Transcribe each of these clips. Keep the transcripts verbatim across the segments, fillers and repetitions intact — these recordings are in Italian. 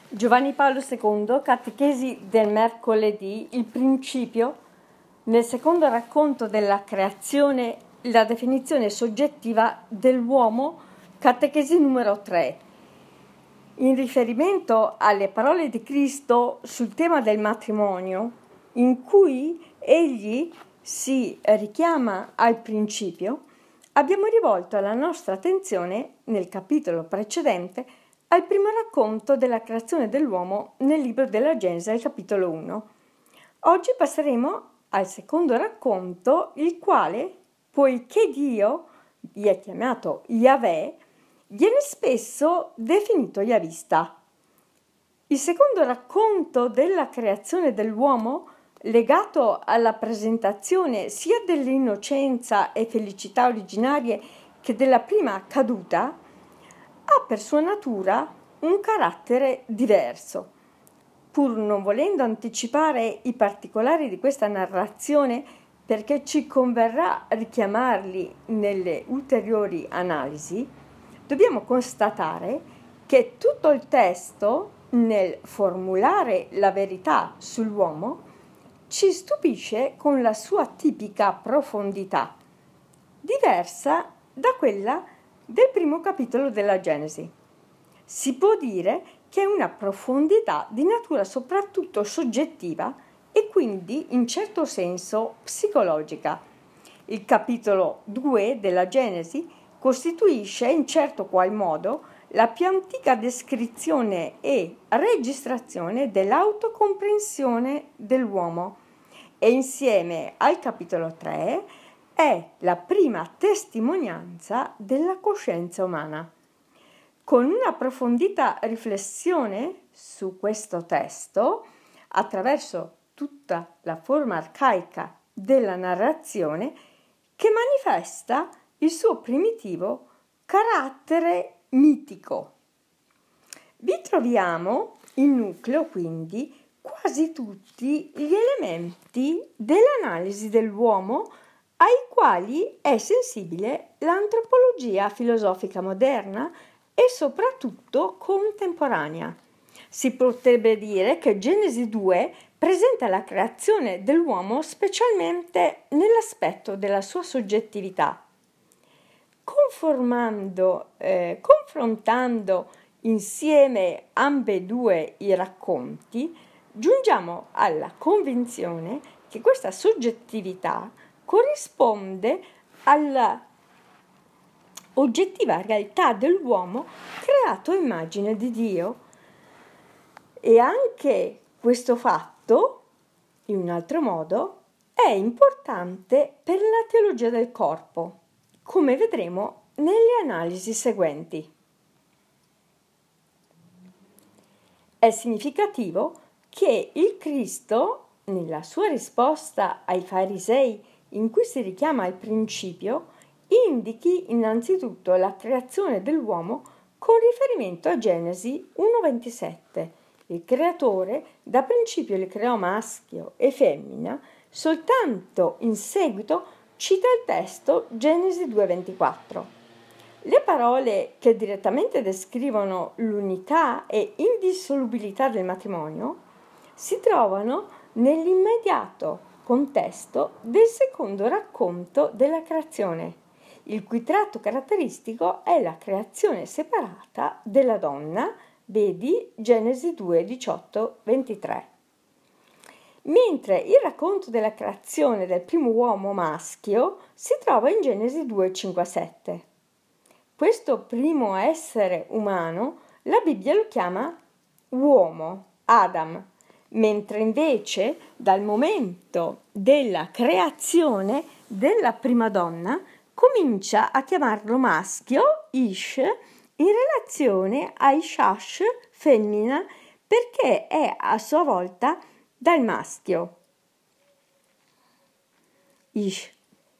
Giovanni Paolo secondo, Catechesi del mercoledì, il principio, nel secondo racconto della creazione, la definizione soggettiva dell'uomo, Catechesi numero tre. In riferimento alle parole di Cristo sul tema del matrimonio, in cui egli si richiama al principio, abbiamo rivolto la nostra attenzione nel capitolo precedente al primo racconto della creazione dell'uomo nel libro della Genesi, al capitolo uno. Oggi passeremo al secondo racconto, il quale, poiché Dio vi è chiamato Yahweh, viene spesso definito Yahvista. Il secondo racconto della creazione dell'uomo, legato alla presentazione sia dell'innocenza e felicità originarie che della prima caduta, ha per sua natura un carattere diverso. Pur non volendo anticipare i particolari di questa narrazione, perché ci converrà richiamarli nelle ulteriori analisi, dobbiamo constatare che tutto il testo, nel formulare la verità sull'uomo, ci stupisce con la sua tipica profondità, diversa da quella del primo capitolo della Genesi. Si può dire che è una profondità di natura soprattutto soggettiva e quindi in certo senso psicologica. Il capitolo due della Genesi costituisce in certo qual modo la più antica descrizione e registrazione dell'autocomprensione dell'uomo e insieme al capitolo tre è la prima testimonianza della coscienza umana. Con una approfondita riflessione su questo testo, attraverso tutta la forma arcaica della narrazione, che manifesta il suo primitivo carattere mitico. Vi troviamo in nucleo, quindi, quasi tutti gli elementi dell'analisi dell'uomo ai quali è sensibile l'antropologia filosofica moderna e soprattutto contemporanea. Si potrebbe dire che Genesi due presenta la creazione dell'uomo specialmente nell'aspetto della sua soggettività. Conformando, eh, confrontando insieme ambedue i racconti, giungiamo alla convinzione che questa soggettività corrisponde alla oggettiva realtà dell'uomo creato a immagine di Dio. E anche questo fatto, in un altro modo, è importante per la teologia del corpo, come vedremo nelle analisi seguenti. È significativo che il Cristo, nella sua risposta ai farisei in cui si richiama al principio, indichi innanzitutto la creazione dell'uomo con riferimento a Genesi uno ventisette. Il creatore da principio li creò maschio e femmina, soltanto in seguito cita il testo Genesi due ventiquattro. Le parole che direttamente descrivono l'unità e indissolubilità del matrimonio si trovano nell'immediato contesto del secondo racconto della creazione, il cui tratto caratteristico è la creazione separata della donna, vedi Genesi due diciotto ventitré. Mentre il racconto della creazione del primo uomo maschio si trova in Genesi due cinque sette. Questo primo essere umano la Bibbia lo chiama uomo, Adam, mentre invece dal momento della creazione della prima donna comincia a chiamarlo maschio, Ish, in relazione a Ishash, femmina, perché è a sua volta dal maschio, Ish.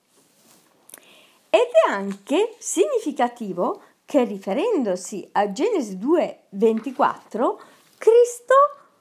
Ed è anche significativo che, riferendosi a Genesi due ventiquattro, Cristo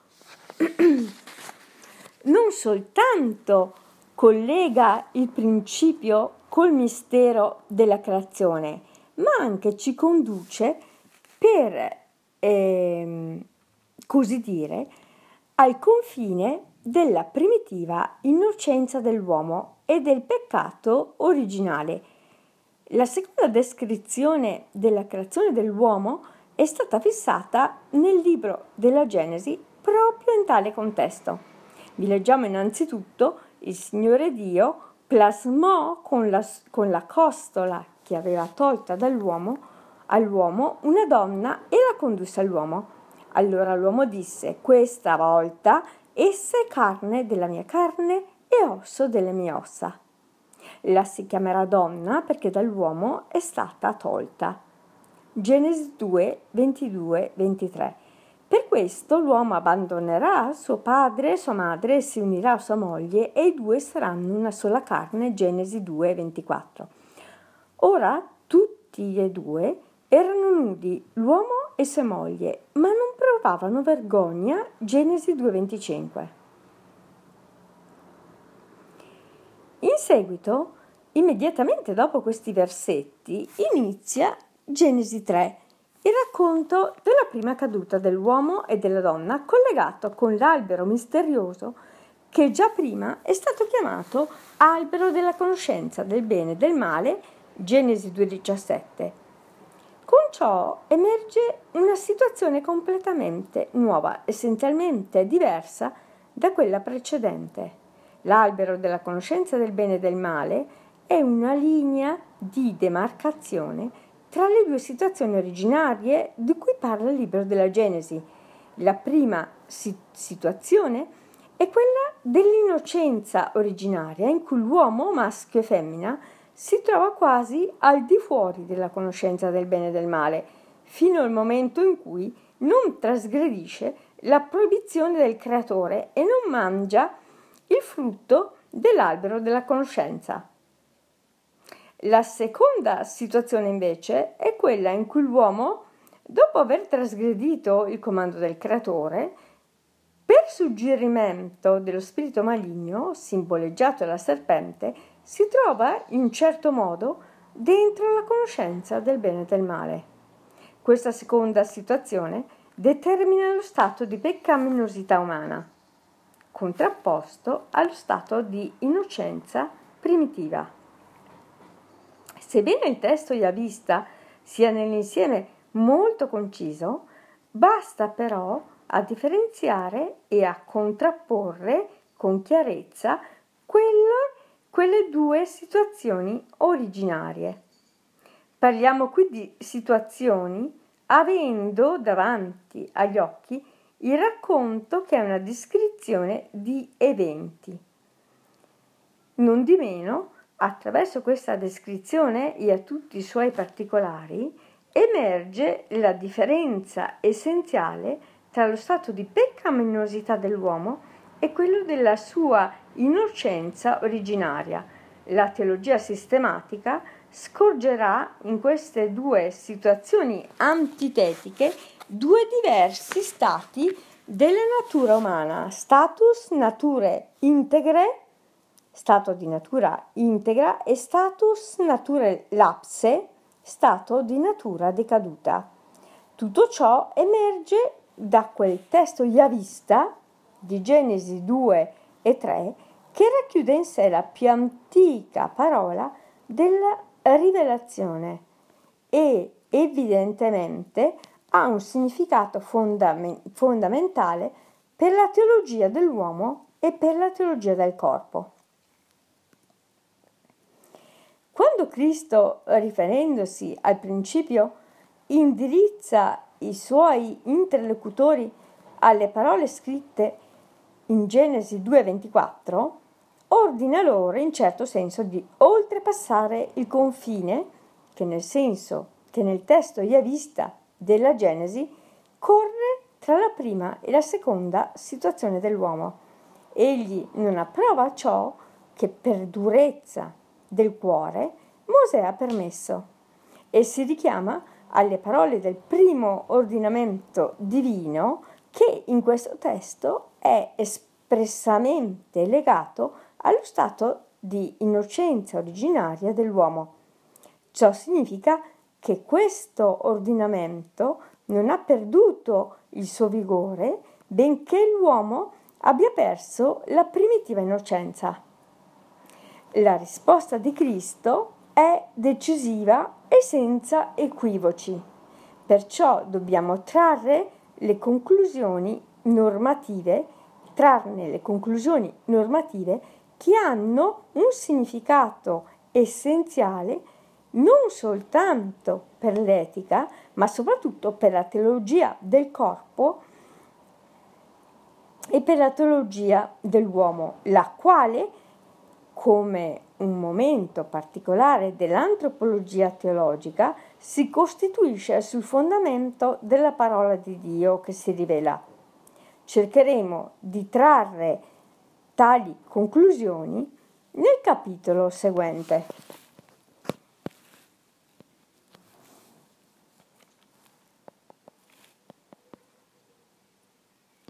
non soltanto collega il principio col mistero della creazione, ma anche ci conduce per eh, così dire, al confine della primitiva innocenza dell'uomo e del peccato originale. La seconda descrizione della creazione dell'uomo è stata fissata nel libro della Genesi proprio in tale contesto. Vi leggiamo innanzitutto: il Signore Dio plasmò con la, con la costola che aveva tolta dall'uomo all'uomo una donna e la condusse all'uomo. Allora l'uomo disse: questa volta essa è carne della mia carne e osso delle mie ossa. La si chiamerà donna perché dall'uomo è stata tolta. Genesi due, ventidue, ventitré. Per questo l'uomo abbandonerà suo padre e sua madre e si unirà a sua moglie e i due saranno una sola carne. Genesi due, ventiquattro. Ora tutti e due erano nudi, l'uomo e sua moglie, ma non provavano vergogna. Genesi due, venticinque. In seguito, immediatamente dopo questi versetti, inizia Genesi tre, il racconto della prima caduta dell'uomo e della donna, collegato con l'albero misterioso che già prima è stato chiamato albero della conoscenza del bene e del male. Genesi due, diciassette. Con ciò emerge una situazione completamente nuova, essenzialmente diversa da quella precedente. L'albero della conoscenza del bene e del male è una linea di demarcazione tra le due situazioni originarie di cui parla il libro della Genesi. La prima si- situazione è quella dell'innocenza originaria, in cui l'uomo, maschio e femmina, si trova quasi al di fuori della conoscenza del bene e del male, fino al momento in cui non trasgredisce la proibizione del creatore e non mangia il frutto dell'albero della conoscenza. La seconda situazione invece è quella in cui l'uomo, dopo aver trasgredito il comando del creatore, per suggerimento dello spirito maligno, simboleggiato dalla serpente, si trova in un certo modo dentro la conoscenza del bene e del male. Questa seconda situazione determina lo stato di peccaminosità umana, contrapposto allo stato di innocenza primitiva. Sebbene il testo Yavista sia nell'insieme molto conciso, basta però a differenziare e a contrapporre con chiarezza quelle, quelle due situazioni originarie. Parliamo qui di situazioni avendo davanti agli occhi il racconto che è una descrizione di eventi. Non di meno, attraverso questa descrizione e a tutti i suoi particolari, emerge la differenza essenziale tra lo stato di peccaminosità dell'uomo e quello della sua innocenza originaria. La teologia sistematica scorgerà in queste due situazioni antitetiche due diversi stati della natura umana: status nature integre, stato di natura integra, e status nature lapse, stato di natura decaduta. Tutto ciò emerge da quel testo Yavista di Genesi due e tre che racchiude in sé la più antica parola della rivelazione e evidentemente ha un significato fondame- fondamentale per la teologia dell'uomo e per la teologia del corpo. Quando Cristo, riferendosi al principio, indirizza i suoi interlocutori alle parole scritte in Genesi due ventiquattro, ordina loro in certo senso di oltrepassare il confine che nel senso che nel testo Yavista della Genesi corre tra la prima e la seconda situazione dell'uomo. Egli non approva ciò che per durezza del cuore Mosè ha permesso e si richiama alle parole del primo ordinamento divino che in questo testo è espressamente legato allo stato di innocenza originaria dell'uomo. Ciò significa che questo ordinamento non ha perduto il suo vigore, benché l'uomo abbia perso la primitiva innocenza. La risposta di Cristo è decisiva e senza equivoci, perciò dobbiamo trarre le conclusioni normative, trarne le conclusioni normative che hanno un significato essenziale non soltanto per l'etica, ma soprattutto per la teologia del corpo e per la teologia dell'uomo, la quale, come un momento particolare dell'antropologia teologica, si costituisce sul fondamento della parola di Dio che si rivela. Cercheremo di trarre tali conclusioni nel capitolo seguente.